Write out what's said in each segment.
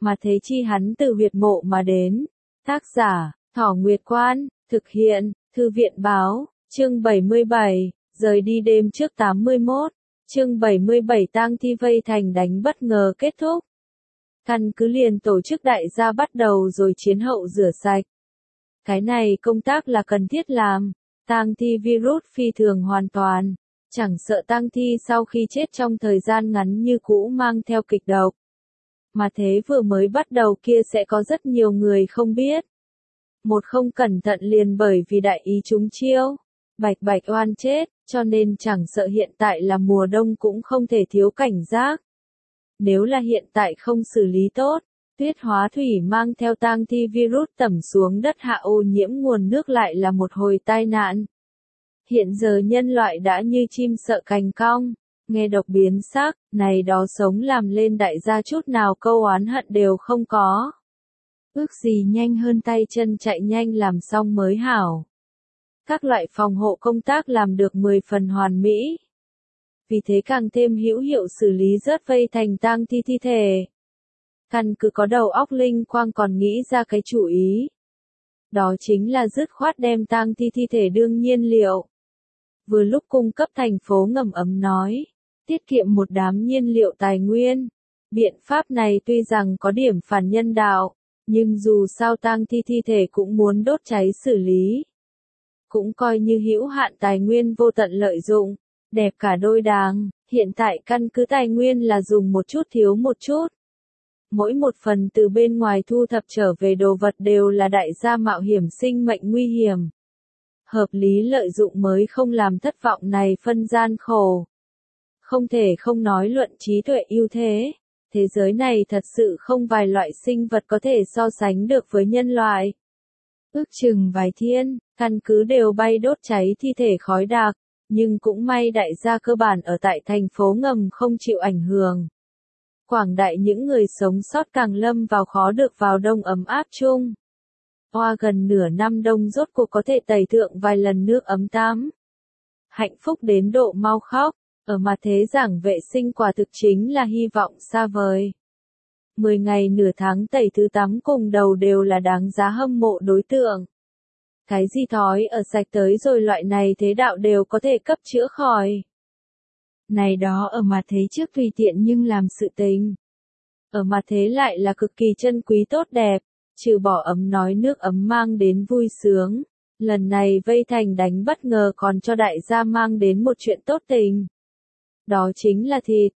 mà thế chi hắn từ huyệt mộ mà đến. Tác giả, Thỏ Nguyệt Quan, thực hiện, Thư viện Báo, chương 77, rời đi đêm trước 81, chương 77 tang thi vây thành đánh bất ngờ kết thúc. Căn cứ liền tổ chức đại gia bắt đầu rồi chiến hậu rửa sạch. Cái này công tác là cần thiết làm, tang thi virus phi thường hoàn toàn, chẳng sợ tang thi sau khi chết trong thời gian ngắn như cũ mang theo kịch độc. Mà thế vừa mới bắt đầu kia sẽ có rất nhiều người không biết. Một không cẩn thận liền bởi vì đại ý trúng chiêu, bạch bạch oan chết, cho nên chẳng sợ hiện tại là mùa đông cũng không thể thiếu cảnh giác. Nếu là hiện tại không xử lý tốt, tuyết hóa thủy mang theo tang thi virus tẩm xuống đất hạ ô nhiễm nguồn nước lại là một hồi tai nạn. Hiện giờ nhân loại đã như chim sợ cành cong, nghe độc biến sắc, này đó sống làm lên đại gia chút nào câu oán hận đều không có. Ước gì nhanh hơn tay chân chạy nhanh làm xong mới hảo. Các loại phòng hộ công tác làm được 10 phần hoàn mỹ. Vì thế càng thêm hữu hiệu xử lý rớt vây thành tang thi thi thể. Căn cứ có đầu óc linh quang còn nghĩ ra cái chủ ý. Đó chính là dứt khoát đem tang thi thi thể đương nhiên liệu. Vừa lúc cung cấp thành phố ngầm ấm nói, tiết kiệm một đám nhiên liệu tài nguyên. Biện pháp này tuy rằng có điểm phản nhân đạo, nhưng dù sao tang thi thi thể cũng muốn đốt cháy xử lý. Cũng coi như hữu hạn tài nguyên vô tận lợi dụng, đẹp cả đôi đàng, hiện tại căn cứ tài nguyên là dùng một chút thiếu một chút. Mỗi một phần từ bên ngoài thu thập trở về đồ vật đều là đại gia mạo hiểm sinh mệnh nguy hiểm. Hợp lý lợi dụng mới không làm thất vọng này phân gian khổ. Không thể không nói luận trí tuệ ưu thế. Thế giới này thật sự không vài loại sinh vật có thể so sánh được với nhân loại. Ước chừng vài thiên, căn cứ đều bay đốt cháy thi thể khói đặc, nhưng cũng may đại gia cơ bản ở tại thành phố ngầm không chịu ảnh hưởng. Quảng đại những người sống sót càng lâm vào khó được vào đông ấm áp chung. Hoa gần nửa năm đông rốt cuộc có thể tẩy thượng vài lần nước ấm tắm. Hạnh phúc đến độ mau khóc, ở mặt thế giảng vệ sinh quả thực chính là hy vọng xa vời. 10 ngày nửa tháng tẩy thứ tắm cùng đầu đều là đáng giá hâm mộ đối tượng. Cái gì thói ở sạch tới rồi loại này thế đạo đều có thể cấp chữa khỏi. Này đó ở mặt thế trước tùy tiện nhưng làm sự tình. Ở mặt thế lại là cực kỳ chân quý tốt đẹp, trừ bỏ ấm nói nước ấm mang đến vui sướng. Lần này vây thành đánh bất ngờ còn cho đại gia mang đến một chuyện tốt tình. Đó chính là thịt,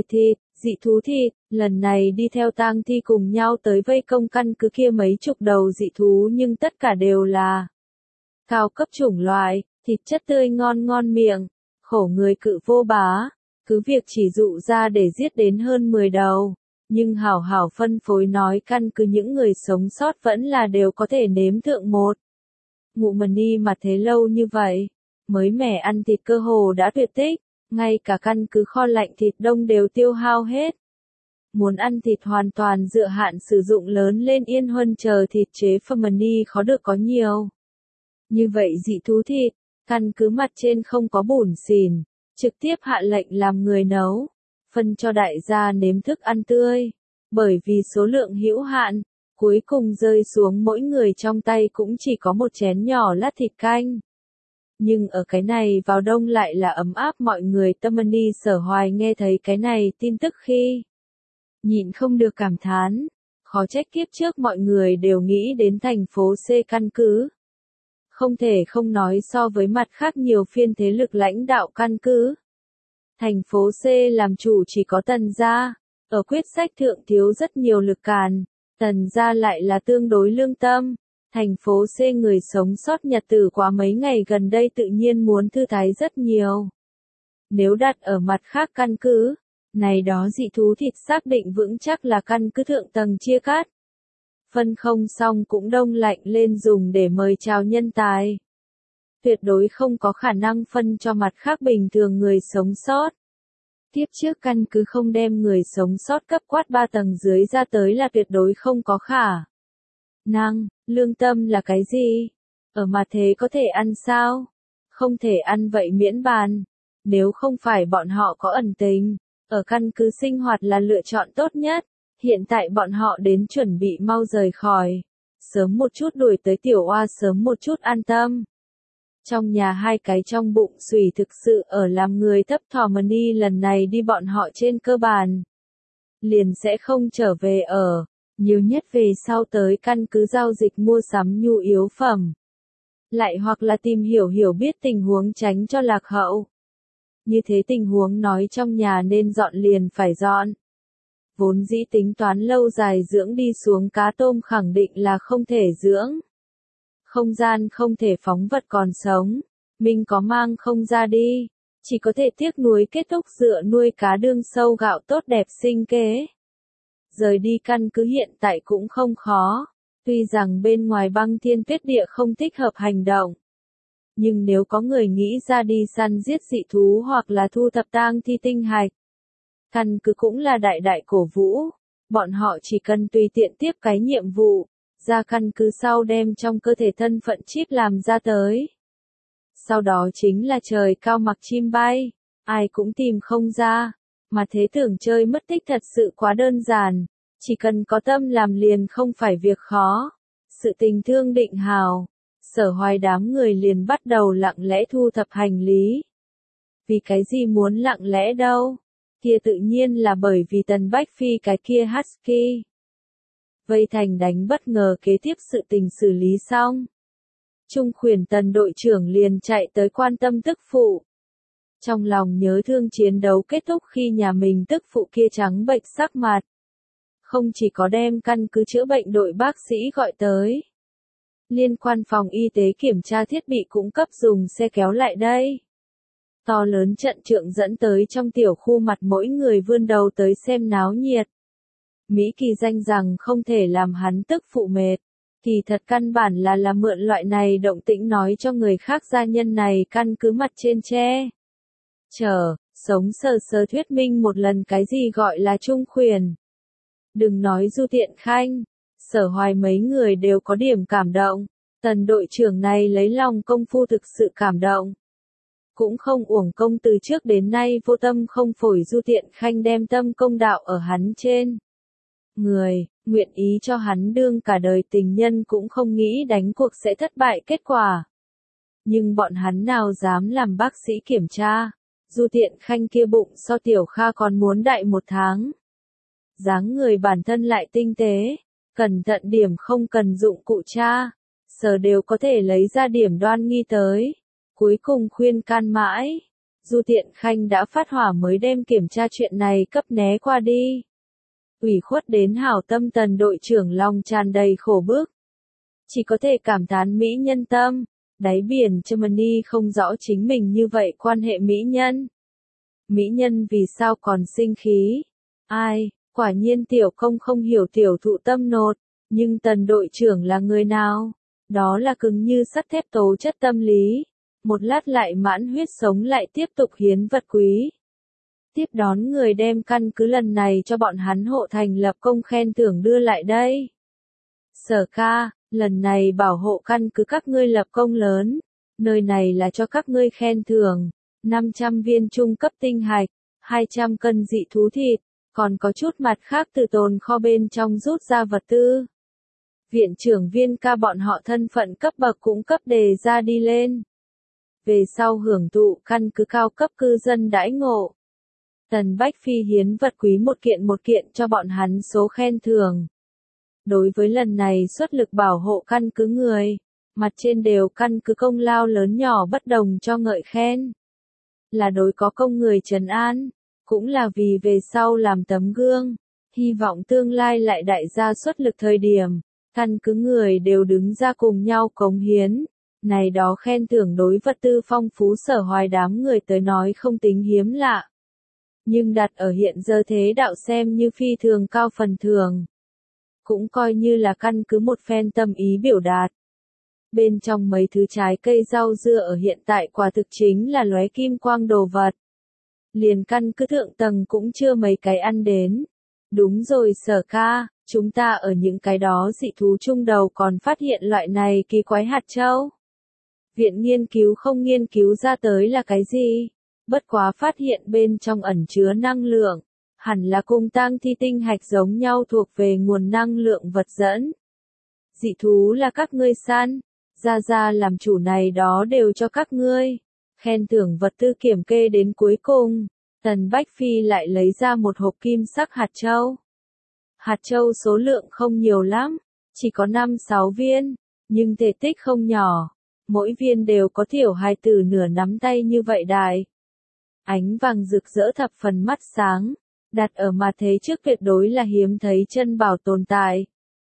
dị thú thịt, lần này đi theo tang thi cùng nhau tới vây công căn cứ kia mấy chục đầu dị thú nhưng tất cả đều là cao cấp chủng loại, thịt chất tươi ngon ngon miệng, khổ người cự vô bá, cứ việc chỉ dụ ra để giết đến hơn 10 đầu, nhưng hảo hảo phân phối nói căn cứ những người sống sót vẫn là đều có thể nếm thượng một. Ngụ mần ni mà thế lâu như vậy, mới mẻ ăn thịt cơ hồ đã tuyệt tích. Ngay cả căn cứ kho lạnh thịt đông đều tiêu hao hết. Muốn ăn thịt hoàn toàn dựa hạn sử dụng lớn lên yên huân chờ thịt chế family khó được có nhiều. Như vậy dị thú thịt, căn cứ mặt trên không có bủn xỉn, trực tiếp hạ lệnh làm người nấu, phân cho đại gia nếm thức ăn tươi. Bởi vì số lượng hữu hạn, cuối cùng rơi xuống mỗi người trong tay cũng chỉ có một chén nhỏ lát thịt canh. Nhưng ở cái này vào đông lại là ấm áp mọi người tâm ni sở hoài nghe thấy cái này tin tức khi. Nhịn không được cảm thán, khó trách kiếp trước mọi người đều nghĩ đến thành phố C căn cứ. Không thể không nói so với mặt khác nhiều phiên thế lực lãnh đạo căn cứ. Thành phố C làm chủ chỉ có Tần gia, ở quyết sách thượng thiếu rất nhiều lực càn, Tần gia lại là tương đối lương tâm. Thành phố C người sống sót nhật tử qua mấy ngày gần đây tự nhiên muốn thư thái rất nhiều. Nếu đặt ở mặt khác căn cứ, này đó dị thú thịt xác định vững chắc là căn cứ thượng tầng chia cắt. Phân không xong cũng đông lạnh lên dùng để mời chào nhân tài. Tuyệt đối không có khả năng phân cho mặt khác bình thường người sống sót. Tiếp trước căn cứ không đem người sống sót cấp quát 3 tầng dưới ra tới là tuyệt đối không có khả năng. Lương tâm là cái gì? Ở mặt thế có thể ăn sao? Không thể ăn vậy miễn bàn. Nếu không phải bọn họ có ẩn tình, ở căn cứ sinh hoạt là lựa chọn tốt nhất. Hiện tại bọn họ đến chuẩn bị mau rời khỏi. Sớm một chút đuổi tới tiểu oa, sớm một chút an tâm. Trong nhà hai cái trong bụng sủy thực sự ở làm người thấp thỏm, mà đi lần này đi bọn họ trên cơ bản liền sẽ không trở về ở, nhiều nhất về sau tới căn cứ giao dịch mua sắm nhu yếu phẩm. Lại hoặc là tìm hiểu hiểu biết tình huống tránh cho lạc hậu. Như thế tình huống nói trong nhà nên dọn liền phải dọn. Vốn dĩ tính toán lâu dài dưỡng đi xuống cá tôm khẳng định là không thể dưỡng. Không gian không thể phóng vật còn sống, mình có mang không ra đi, chỉ có thể tiếc nuối kết thúc dựa nuôi cá đương sâu gạo tốt đẹp sinh kế. Rời đi căn cứ hiện tại cũng không khó, tuy rằng bên ngoài băng thiên tuyết địa không thích hợp hành động. Nhưng nếu có người nghĩ ra đi săn giết dị thú hoặc là thu thập tang thi tinh hạch, căn cứ cũng là đại đại cổ vũ, bọn họ chỉ cần tùy tiện tiếp cái nhiệm vụ, ra căn cứ sau đem trong cơ thể thân phận chip làm ra tới. Sau đó chính là trời cao mặc chim bay, ai cũng tìm không ra, mà thế tưởng chơi mất tích thật sự quá đơn giản, chỉ cần có tâm làm liền không phải việc khó. Sự tình thương định hào, Sở Hoài đám người liền bắt đầu lặng lẽ thu thập hành lý. Vì cái gì muốn lặng lẽ đâu? Kia tự nhiên là bởi vì Tần Bách Phi cái kia Husky. Vây thành đánh bất ngờ kế tiếp sự tình xử lý xong. Trung khuyển Tần đội trưởng liền chạy tới quan tâm tức phụ. Trong lòng nhớ thương chiến đấu kết thúc khi nhà mình tức phụ kia trắng bệch sắc mặt. Không chỉ có đem căn cứ chữa bệnh đội bác sĩ gọi tới. Liên quan phòng y tế kiểm tra thiết bị cũng cấp dùng xe kéo lại đây. To lớn trận trượng dẫn tới trong tiểu khu mặt mỗi người vươn đầu tới xem náo nhiệt. Mỹ Kỳ danh rằng không thể làm hắn tức phụ mệt. Kỳ thật căn bản là mượn loại này động tĩnh nói cho người khác gia nhân này căn cứ mặt trên che. Sống sờ sờ thuyết minh một lần cái gì gọi là trung khuyển. Đừng nói Du Tiện Khanh, Sở Hoài mấy người đều có điểm cảm động. Tần đội trưởng này lấy lòng công phu thực sự cảm động. Cũng không uổng công từ trước đến nay vô tâm không phổi Du Tiện Khanh đem tâm công đạo ở hắn trên. Người, nguyện ý cho hắn đương cả đời tình nhân cũng không nghĩ đánh cuộc sẽ thất bại kết quả. Nhưng bọn hắn nào dám làm bác sĩ kiểm tra, Du Tiện Khanh kia bụng so Tiểu Kha còn muốn đại 1 tháng. Dáng người bản thân lại tinh tế, cẩn thận điểm không cần dụng cụ tra, sờ đều có thể lấy ra điểm đoan nghi tới. Cuối cùng khuyên can mãi, Du Tiện Khanh đã phát hỏa mới đem kiểm tra chuyện này cấp né qua đi. Ủy khuất đến hảo tâm Tần đội trưởng lòng tràn đầy khổ bức. Chỉ có thể cảm thán mỹ nhân tâm, đáy biển Germany không rõ chính mình như vậy quan hệ mỹ nhân. Mỹ nhân vì sao còn sinh khí? Ai, quả nhiên tiểu công không hiểu tiểu thụ tâm nột, nhưng Tần đội trưởng là người nào? Đó là cứng như sắt thép tố chất tâm lý. Một lát lại mãn huyết sống lại tiếp tục hiến vật quý. Tiếp đón người đem căn cứ lần này cho bọn hắn hộ thành lập công khen thưởng đưa lại đây. Sở ca, lần này bảo hộ căn cứ các ngươi lập công lớn, nơi này là cho các ngươi khen thưởng, 500 viên trung cấp tinh hạch, 200 cân dị thú thịt, còn có chút mặt khác từ tồn kho bên trong rút ra vật tư. Viện trưởng Viên ca bọn họ thân phận cấp bậc cũng cấp đề ra đi lên. Về sau hưởng thụ căn cứ cao cấp cư dân đãi ngộ. Tần Bách Phi hiến vật quý một kiện cho bọn hắn số khen thưởng. Đối với lần này xuất lực bảo hộ căn cứ người, mặt trên đều căn cứ công lao lớn nhỏ bất đồng cho ngợi khen. Là đối có công người trấn an, cũng là vì về sau làm tấm gương, hy vọng tương lai lại đại gia xuất lực thời điểm, căn cứ người đều đứng ra cùng nhau cống hiến. Này đó khen thưởng đối vật tư phong phú Sở Hoài đám người tới nói không tính hiếm lạ. Nhưng đặt ở hiện giờ thế đạo xem như phi thường cao phần thường. Cũng coi như là căn cứ một phen tâm ý biểu đạt. Bên trong mấy thứ trái cây rau dưa ở hiện tại quả thực chính là lóe kim quang đồ vật. Liền căn cứ thượng tầng cũng chưa mấy cái ăn đến. Đúng rồi Sở ca, chúng ta ở những cái đó dị thú trung đầu còn phát hiện loại này kỳ quái hạt châu. Viện nghiên cứu không nghiên cứu ra tới là cái gì? Bất quá phát hiện bên trong ẩn chứa năng lượng, hẳn là cùng tang thi tinh hạch giống nhau thuộc về nguồn năng lượng vật dẫn. Dị thú là các ngươi săn, ra làm chủ này đó đều cho các ngươi. Khen thưởng vật tư kiểm kê đến cuối cùng, Tần Bách Phi lại lấy ra một hộp kim sắc hạt châu. Hạt châu số lượng không nhiều lắm, chỉ có 5-6 viên, nhưng thể tích không nhỏ. Mỗi viên đều có tiểu hài tử nửa nắm tay như vậy đại. Ánh vàng rực rỡ thập phần mắt sáng, đặt ở mặt thế trước tuyệt đối là hiếm thấy chân bảo tồn tại.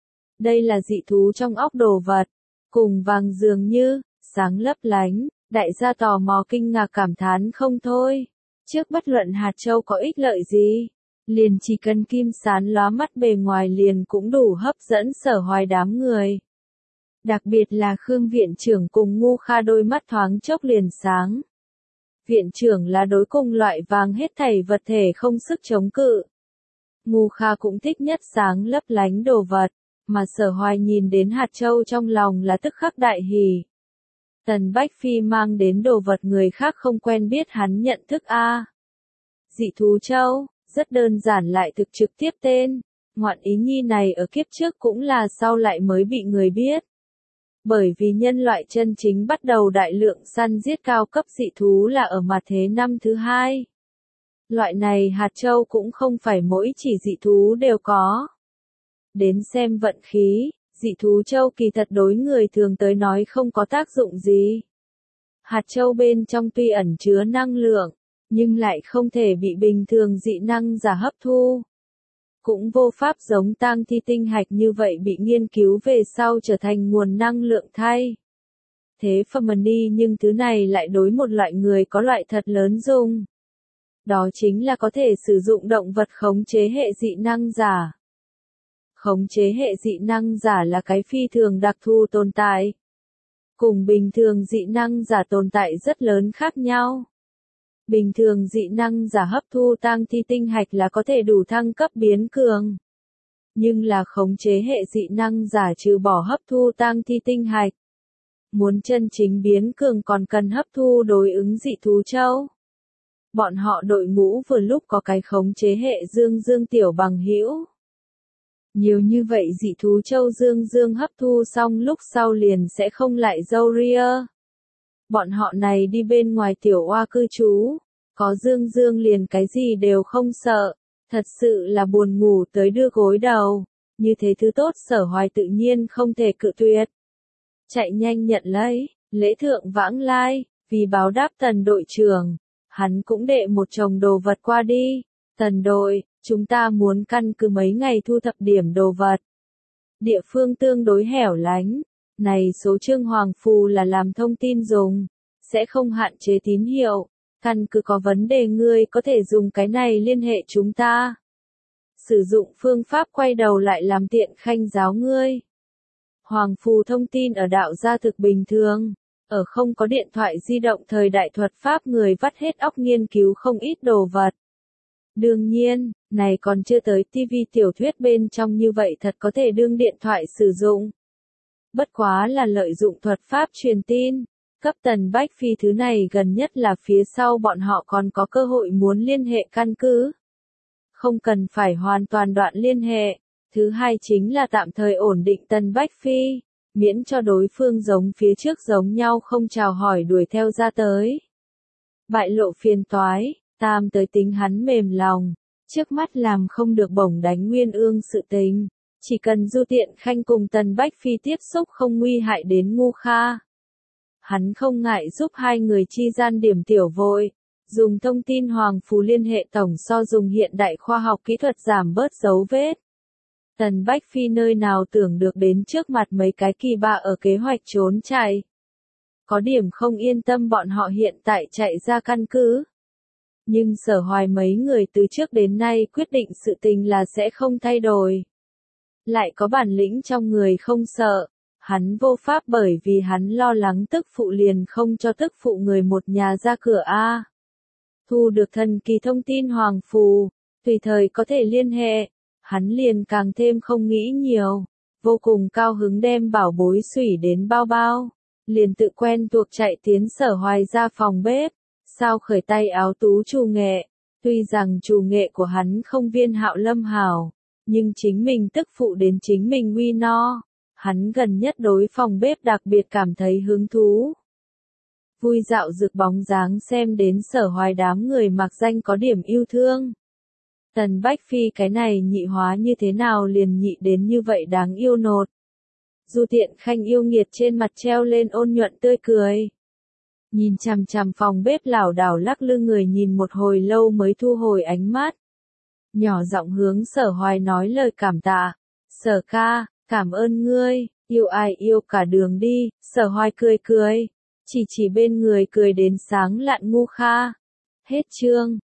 Đây là dị thú trong óc đồ vật, cùng vàng dường như, sáng lấp lánh, đại gia tò mò kinh ngạc cảm thán không thôi. Trước bất luận hạt châu có ích lợi gì, liền chỉ cần kim sán lóa mắt bề ngoài liền cũng đủ hấp dẫn Sở Hoài đám người. Đặc biệt là Khương viện trưởng cùng Ngu Kha đôi mắt thoáng chốc liền sáng. Viện trưởng là đối cùng loại vàng hết thảy vật thể không sức chống cự. Ngu Kha cũng thích nhất sáng lấp lánh đồ vật, mà Sở Hoài nhìn đến hạt châu trong lòng là tức khắc đại hỉ. Tần Bách Phi mang đến đồ vật người khác không quen biết hắn nhận thức a. Dị thú châu, rất đơn giản lại thực trực tiếp tên, ngoạn ý nhi này ở kiếp trước cũng là sau lại mới bị người biết. Bởi vì nhân loại chân chính bắt đầu đại lượng săn giết cao cấp dị thú là ở mặt thế năm thứ 2. Loại này hạt châu cũng không phải mỗi chỉ dị thú đều có. Đến xem vận khí, dị thú châu kỳ thật đối người thường tới nói không có tác dụng gì. Hạt châu bên trong tuy ẩn chứa năng lượng, nhưng lại không thể bị bình thường dị năng giả hấp thu. Cũng vô pháp giống tang thi tinh hạch như vậy bị nghiên cứu về sau trở thành nguồn năng lượng thay. Thế phẩm đi nhưng thứ này lại đối một loại người có loại thật lớn dùng. Đó chính là có thể sử dụng động vật khống chế hệ dị năng giả. Khống chế hệ dị năng giả là cái phi thường đặc thù tồn tại. Cùng bình thường dị năng giả tồn tại rất lớn khác nhau. Bình thường dị năng giả hấp thu tang thi tinh hạch là có thể đủ thăng cấp biến cường. Nhưng là khống chế hệ dị năng giả trừ bỏ hấp thu tang thi tinh hạch. Muốn chân chính biến cường còn cần hấp thu đối ứng dị thú châu. Bọn họ đội ngũ vừa lúc có cái khống chế hệ dương tiểu bằng hữu. Nhiều như vậy dị thú châu dương hấp thu xong lúc sau liền sẽ không lại râu ria. Bọn họ này đi bên ngoài tiểu oa cư trú, có dương liền cái gì đều không sợ, thật sự là buồn ngủ tới đưa gối đầu, như thế thứ tốt Sở Hoài tự nhiên không thể cự tuyệt. Chạy nhanh nhận lấy, lễ thượng vãng lai, vì báo đáp Tần đội trưởng, hắn cũng đệ một chồng đồ vật qua đi. Tần đội, chúng ta muốn căn cứ mấy ngày thu thập điểm đồ vật. Địa phương tương đối hẻo lánh, này số chương hoàng phù là làm thông tin dùng, sẽ không hạn chế tín hiệu, căn cứ có vấn đề ngươi có thể dùng cái này liên hệ chúng ta. Sử dụng phương pháp quay đầu lại làm tiện khanh giáo ngươi. Hoàng phù thông tin ở đạo gia thực bình thường, ở không có điện thoại di động thời đại thuật pháp người vắt hết óc nghiên cứu không ít đồ vật. Đương nhiên, này còn chưa tới TV tiểu thuyết bên trong như vậy thật có thể đương điện thoại sử dụng. Bất quá là lợi dụng thuật pháp truyền tin, cấp Tần Bách Phi thứ này gần nhất là phía sau bọn họ còn có cơ hội muốn liên hệ căn cứ. Không cần phải hoàn toàn đoạn liên hệ. Thứ hai chính là tạm thời ổn định Tần Bách Phi, miễn cho đối phương giống phía trước giống nhau không chào hỏi đuổi theo ra tới. Bại lộ phiền toái, tam tới tính hắn mềm lòng, trước mắt làm không được bổng đánh Nguyên Ương sự tình, chỉ cần Du Tiện Khanh cùng Tần Bách Phi tiếp xúc không nguy hại đến Ngu Kha. Hắn không ngại giúp hai người chi gian điểm tiểu vội, dùng thông tin hoàng phù liên hệ tổng so dùng hiện đại khoa học kỹ thuật giảm bớt dấu vết. Tần Bách Phi nơi nào tưởng được đến trước mặt mấy cái kỳ bạ ở kế hoạch trốn chạy. Có điểm không yên tâm bọn họ hiện tại chạy ra căn cứ. Nhưng Sở Hoài mấy người từ trước đến nay quyết định sự tình là sẽ không thay đổi. Lại có bản lĩnh trong người không sợ. Hắn vô pháp bởi vì hắn lo lắng tức phụ liền không cho tức phụ người một nhà ra cửa a. Thu được thần kỳ thông tin hoàng phù, tùy thời có thể liên hệ. Hắn liền càng thêm không nghĩ nhiều, vô cùng cao hứng đem bảo bối xủy đến bao bao, liền tự quen thuộc chạy tiến Sở Hoài ra phòng bếp, sao khởi tay áo tú trù nghệ, Tuy rằng chủ nghệ của hắn không viên hạo lâm hào, nhưng chính mình tức phụ đến chính mình uy no. Hắn gần nhất đối phòng bếp đặc biệt cảm thấy hứng thú. Vui dạo rực bóng dáng xem đến Sở Hoài đám người mặc danh có điểm yêu thương. Tần Bách Phi cái này nhị hóa như thế nào liền nhị đến như vậy đáng yêu nột. Du Tiện Khanh yêu nghiệt trên mặt treo lên ôn nhuận tươi cười. Nhìn chằm chằm phòng bếp lảo đảo lắc lư người nhìn một hồi lâu mới thu hồi ánh mắt. Nhỏ giọng hướng Sở Hoài nói lời cảm tạ. Sở ca, cảm ơn ngươi, yêu ai yêu cả đường đi. Sở Hoài cười cười, chỉ bên người cười đến sáng lạn ngu kha. Hết chương.